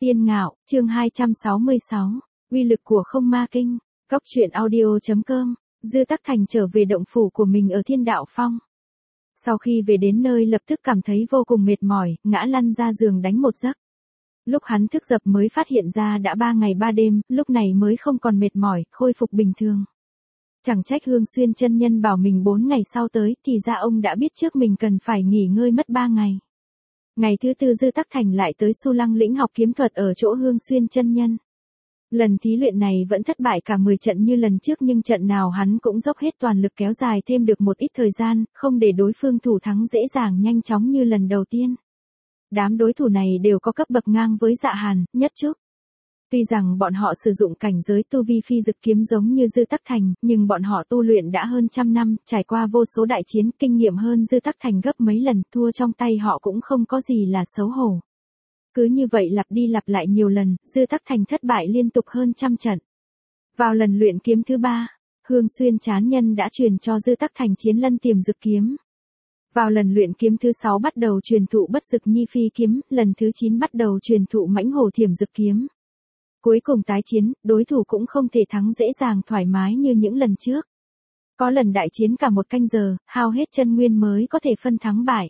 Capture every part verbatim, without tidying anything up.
Tiên Ngạo, chương hai trăm sáu mươi sáu, uy lực của không ma kinh, cóc truyện audio.com, Dư Tắc Thành trở về động phủ của mình ở Thiên Đạo Phong. Sau khi về đến nơi lập tức cảm thấy vô cùng mệt mỏi, ngã lăn ra giường đánh một giấc. Lúc hắn thức dậy mới phát hiện ra đã ba ngày ba đêm, lúc này mới không còn mệt mỏi, khôi phục bình thường. Chẳng trách Hương Xuyên chân nhân bảo mình bốn ngày sau tới, thì ra ông đã biết trước mình cần phải nghỉ ngơi mất ba ngày. Ngày thứ tư Dư Tắc Thành lại tới Su Lăng lĩnh học kiếm thuật ở chỗ Hương Xuyên chân nhân. Lần thí luyện này vẫn thất bại cả mười trận như lần trước, nhưng trận nào hắn cũng dốc hết toàn lực kéo dài thêm được một ít thời gian, không để đối phương thủ thắng dễ dàng nhanh chóng như lần đầu tiên. Đám đối thủ này đều có cấp bậc ngang với Dạ Hàn, Nhất Trúc. Tuy rằng bọn họ sử dụng cảnh giới tu vi phi dực kiếm giống như Dư Tắc Thành, nhưng bọn họ tu luyện đã hơn trăm năm, trải qua vô số đại chiến, kinh nghiệm hơn Dư Tắc Thành gấp mấy lần, thua trong tay họ cũng không có gì là xấu hổ. Cứ như vậy lặp đi lặp lại nhiều lần, Dư Tắc Thành thất bại liên tục hơn trăm trận. Vào lần luyện kiếm thứ ba, Hương Xuyên chán nhân đã truyền cho Dư Tắc Thành Chiến Lân Tiềm Dực kiếm. Vào lần luyện kiếm thứ sáu bắt đầu truyền thụ Bất Dực Nhi Phi kiếm, lần thứ chín bắt đầu truyền thụ Mãnh Hổ Thiểm Dực kiếm. Cuối cùng tái chiến, đối thủ cũng không thể thắng dễ dàng thoải mái như những lần trước. Có lần đại chiến cả một canh giờ, hao hết chân nguyên mới có thể phân thắng bại.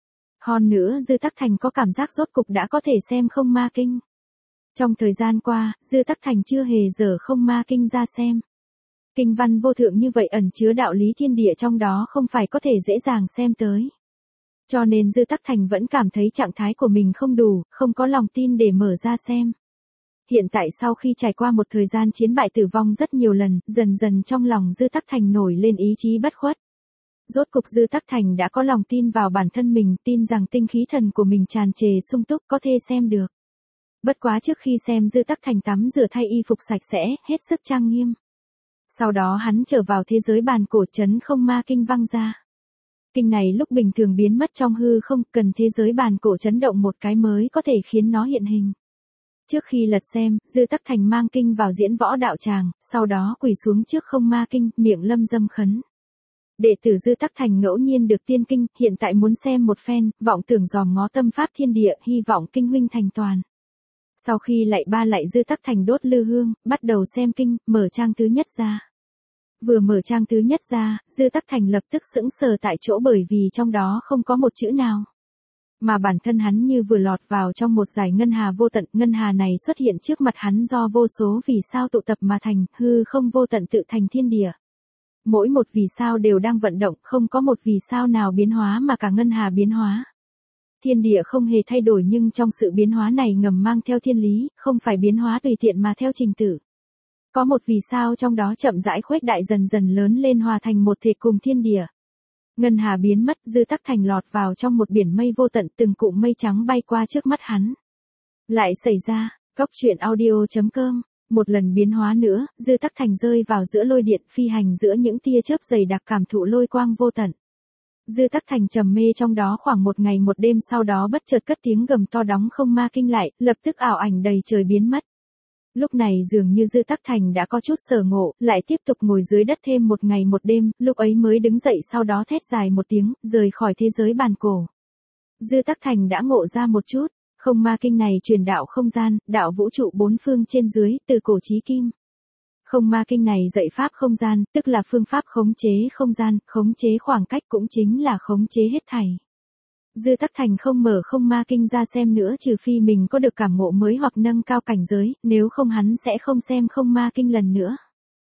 Hơn nữa Dư Tắc Thành có cảm giác rốt cục đã có thể xem không ma kinh. Trong thời gian qua, Dư Tắc Thành chưa hề dở không ma kinh ra xem. Kinh văn vô thượng như vậy ẩn chứa đạo lý thiên địa trong đó không phải có thể dễ dàng xem tới. Cho nên Dư Tắc Thành vẫn cảm thấy trạng thái của mình không đủ, không có lòng tin để mở ra xem. Hiện tại sau khi trải qua một thời gian chiến bại tử vong rất nhiều lần, dần dần trong lòng Dư Tắc Thành nổi lên ý chí bất khuất. Rốt cục Dư Tắc Thành đã có lòng tin vào bản thân mình, tin rằng tinh khí thần của mình tràn trề sung túc có thể xem được. Bất quá trước khi xem Dư Tắc Thành tắm rửa thay y phục sạch sẽ, hết sức trang nghiêm. Sau đó hắn trở vào thế giới bàn cổ trấn không ma kinh văng ra. Kinh này lúc bình thường biến mất trong hư không, cần thế giới bàn cổ chấn động một cái mới có thể khiến nó hiện hình. Trước khi lật xem, Dư Tắc Thành mang kinh vào diễn võ đạo tràng, sau đó quỳ xuống trước không ma kinh, miệng lâm dâm khấn. Đệ tử Dư Tắc Thành ngẫu nhiên được tiên kinh, hiện tại muốn xem một phen, vọng tưởng dòm ngó tâm pháp thiên địa, hy vọng kinh huynh thành toàn. Sau khi lạy ba lạy Dư Tắc Thành đốt lư hương, bắt đầu xem kinh, mở trang thứ nhất ra. Vừa mở trang thứ nhất ra, Dư Tắc Thành lập tức sững sờ tại chỗ bởi vì trong đó không có một chữ nào. Mà bản thân hắn như vừa lọt vào trong một dải ngân hà vô tận, ngân hà này xuất hiện trước mặt hắn do vô số vì sao tụ tập mà thành, hư không vô tận tự thành thiên địa. Mỗi một vì sao đều đang vận động, không có một vì sao nào biến hóa mà cả ngân hà biến hóa. Thiên địa không hề thay đổi nhưng trong sự biến hóa này ngầm mang theo thiên lý, không phải biến hóa tùy tiện mà theo trình tự. Có một vì sao trong đó chậm rãi khuếch đại dần dần lớn lên hòa thành một thể cùng thiên địa. Ngân hà biến mất, Dư Tắc Thành lọt vào trong một biển mây vô tận, từng cụm mây trắng bay qua trước mắt hắn. Lại xảy ra, cóc truyện audio.com, một lần biến hóa nữa, Dư Tắc Thành rơi vào giữa lôi điện phi hành giữa những tia chớp dày đặc cảm thụ lôi quang vô tận. Dư Tắc Thành trầm mê trong đó khoảng một ngày một đêm, sau đó bất chợt cất tiếng gầm to đóng không ma kinh lại, lập tức ảo ảnh đầy trời biến mất. Lúc này dường như Dư Tắc Thành đã có chút sở ngộ, lại tiếp tục ngồi dưới đất thêm một ngày một đêm, lúc ấy mới đứng dậy sau đó thét dài một tiếng, rời khỏi thế giới bàn cổ. Dư Tắc Thành đã ngộ ra một chút, không ma kinh này truyền đạo không gian, đạo vũ trụ bốn phương trên dưới, từ cổ chí kim. Không ma kinh này dạy pháp không gian, tức là phương pháp khống chế không gian, khống chế khoảng cách cũng chính là khống chế hết thảy. Dư Tắc Thành không mở không ma kinh ra xem nữa trừ phi mình có được cảm ngộ mới hoặc nâng cao cảnh giới, nếu không hắn sẽ không xem không ma kinh lần nữa.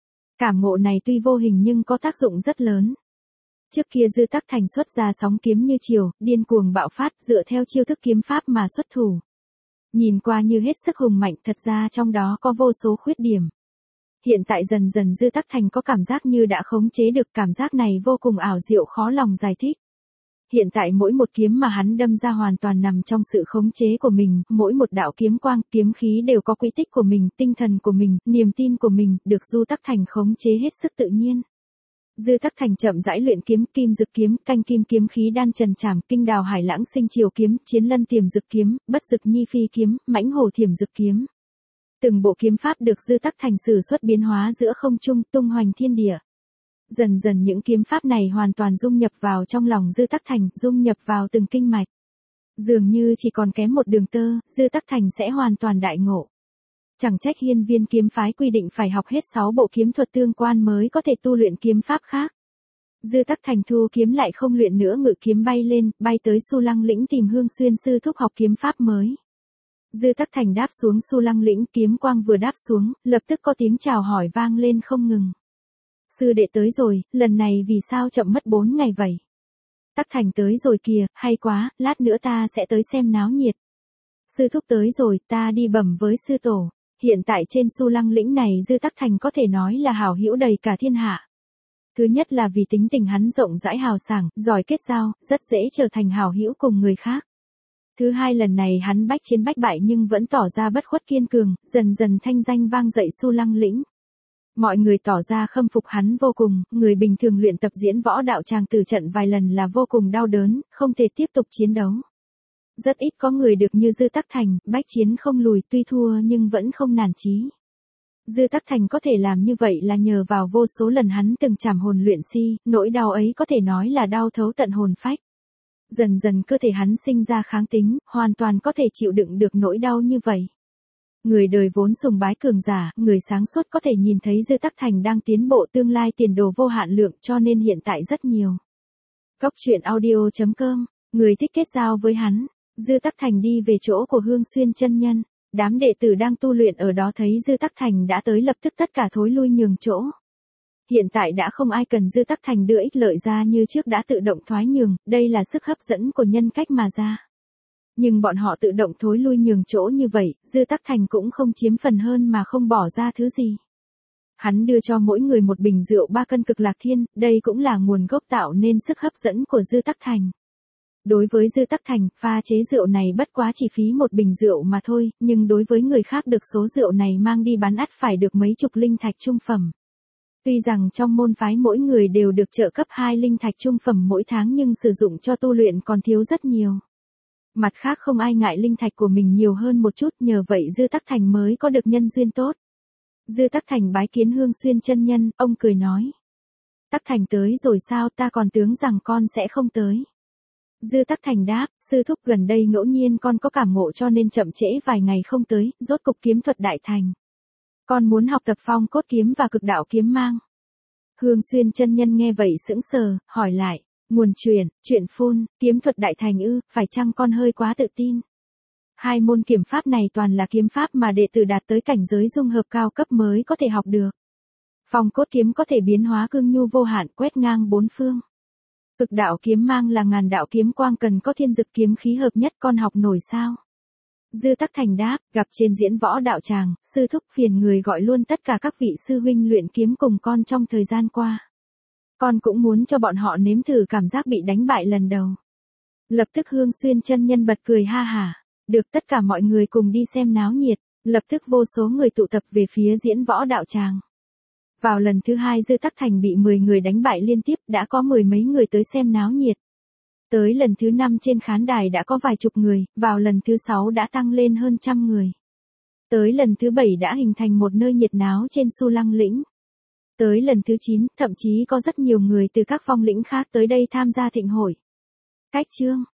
Cảm ngộ này tuy vô hình nhưng có tác dụng rất lớn. Trước kia Dư Tắc Thành xuất ra sóng kiếm như chiều, điên cuồng bạo phát dựa theo chiêu thức kiếm pháp mà xuất thủ. Nhìn qua như hết sức hùng mạnh, thật ra trong đó có vô số khuyết điểm. Hiện tại dần dần Dư Tắc Thành có cảm giác như đã khống chế được, cảm giác này vô cùng ảo diệu khó lòng giải thích. Hiện tại mỗi một kiếm mà hắn đâm ra hoàn toàn nằm trong sự khống chế của mình, mỗi một đạo kiếm quang, kiếm khí đều có quỹ tích của mình, tinh thần của mình, niềm tin của mình, được Dư Tắc Thành khống chế hết sức tự nhiên. Dư Tắc Thành chậm rãi luyện kiếm, kim dực kiếm, canh kim kiếm khí đan trần trảm, kinh đào hải lãng sinh chiều kiếm, chiến lân tiềm dực kiếm, bất dực nhi phi kiếm, mãnh hổ thiểm dực kiếm. Từng bộ kiếm pháp được Dư Tắc Thành sử xuất biến hóa giữa không trung, tung hoành thiên địa. Dần dần những kiếm pháp này hoàn toàn dung nhập vào trong lòng Dư Tắc Thành, dung nhập vào từng kinh mạch. Dường như chỉ còn kém một đường tơ, Dư Tắc Thành sẽ hoàn toàn đại ngộ. Chẳng trách hiên viên kiếm phái quy định phải học hết sáu bộ kiếm thuật tương quan mới có thể tu luyện kiếm pháp khác. Dư Tắc Thành thu kiếm lại không luyện nữa, ngự kiếm bay lên, bay tới Su Lăng Lĩnh tìm Hương Xuyên sư thúc học kiếm pháp mới. Dư Tắc Thành đáp xuống Su Lăng Lĩnh, kiếm quang vừa đáp xuống, lập tức có tiếng chào hỏi vang lên không ngừng. Sư đệ tới rồi, lần này vì sao chậm mất bốn ngày vậy? Tắc Thành tới rồi kìa, hay quá, lát nữa ta sẽ tới xem náo nhiệt. Sư thúc tới rồi, ta đi bẩm với sư tổ. Hiện tại trên Su Lăng Lĩnh này Dư Tắc Thành có thể nói là hảo hữu đầy cả thiên hạ. Thứ nhất là vì tính tình hắn rộng rãi hào sảng, giỏi kết giao, rất dễ trở thành hảo hữu cùng người khác. Thứ hai, lần này hắn bách chiến bách bại nhưng vẫn tỏ ra bất khuất kiên cường, dần dần thanh danh vang dậy Su Lăng Lĩnh. Mọi người tỏ ra khâm phục hắn vô cùng, người bình thường luyện tập diễn võ đạo tràng tử trận vài lần là vô cùng đau đớn, không thể tiếp tục chiến đấu. Rất ít có người được như Dư Tắc Thành, bách chiến không lùi, tuy thua nhưng vẫn không nản chí. Dư Tắc Thành có thể làm như vậy là nhờ vào vô số lần hắn từng trảm hồn luyện si, nỗi đau ấy có thể nói là đau thấu tận hồn phách. Dần dần cơ thể hắn sinh ra kháng tính, hoàn toàn có thể chịu đựng được nỗi đau như vậy. Người đời vốn sùng bái cường giả, người sáng suốt có thể nhìn thấy Dư Tắc Thành đang tiến bộ, tương lai tiền đồ vô hạn lượng, cho nên hiện tại rất nhiều. Cốc truyện audio chấm com, người thích kết giao với hắn. Dư Tắc Thành đi về chỗ của Hương Xuyên chân nhân. Đám đệ tử đang tu luyện ở đó thấy Dư Tắc Thành đã tới lập tức tất cả thối lui nhường chỗ. Hiện tại đã không ai cần Dư Tắc Thành đưa ích lợi ra như trước, đã tự động thoái nhường, đây là sức hấp dẫn của nhân cách mà ra. Nhưng bọn họ tự động thối lui nhường chỗ như vậy, Dư Tắc Thành cũng không chiếm phần hơn mà không bỏ ra thứ gì. Hắn đưa cho mỗi người một bình rượu ba cân cực lạc thiên, đây cũng là nguồn gốc tạo nên sức hấp dẫn của Dư Tắc Thành. Đối với Dư Tắc Thành, pha chế rượu này bất quá chỉ phí một bình rượu mà thôi, nhưng đối với người khác được số rượu này mang đi bán ắt phải được mấy chục linh thạch trung phẩm. Tuy rằng trong môn phái mỗi người đều được trợ cấp hai linh thạch trung phẩm mỗi tháng nhưng sử dụng cho tu luyện còn thiếu rất nhiều. Mặt khác không ai ngại linh thạch của mình nhiều hơn một chút, nhờ vậy Dư Tắc Thành mới có được nhân duyên tốt. Dư Tắc Thành bái kiến Hương Xuyên chân nhân, ông cười nói. Tắc Thành tới rồi sao, ta còn tưởng rằng con sẽ không tới. Dư Tắc Thành đáp, sư thúc gần đây ngẫu nhiên con có cảm ngộ cho nên chậm trễ vài ngày không tới, rốt cục kiếm thuật đại thành. Con muốn học tập phong cốt kiếm và cực đạo kiếm mang. Hương Xuyên chân nhân nghe vậy sững sờ, hỏi lại, nguồn truyền, chuyện phun, kiếm thuật đại thành ư, phải chăng con hơi quá tự tin. Hai môn kiếm pháp này toàn là kiếm pháp mà đệ tử đạt tới cảnh giới dung hợp cao cấp mới có thể học được. Phong cốt kiếm có thể biến hóa cương nhu vô hạn, quét ngang bốn phương. Cực đạo kiếm mang là ngàn đạo kiếm quang cần có thiên dực kiếm khí hợp nhất, con học nổi sao? Dư Tắc Thành đáp, gặp trên diễn võ đạo tràng, sư thúc phiền người gọi luôn tất cả các vị sư huynh luyện kiếm cùng con trong thời gian qua. Con cũng muốn cho bọn họ nếm thử cảm giác bị đánh bại lần đầu. Lập tức Hương Xuyên chân nhân bật cười ha hả, được tất cả mọi người cùng đi xem náo nhiệt, lập tức vô số người tụ tập về phía diễn võ đạo tràng. Vào lần thứ hai Dư Tắc Thành bị mười người đánh bại liên tiếp, đã có mười mấy người tới xem náo nhiệt. Tới lần thứ năm trên khán đài đã có vài chục người, vào lần thứ sáu đã tăng lên hơn trăm người. Tới lần thứ bảy đã hình thành một nơi nhiệt náo trên Su Lăng Lĩnh. Tới lần thứ chín, thậm chí có rất nhiều người từ các phong lĩnh khác tới đây tham gia thịnh hội. Cách chương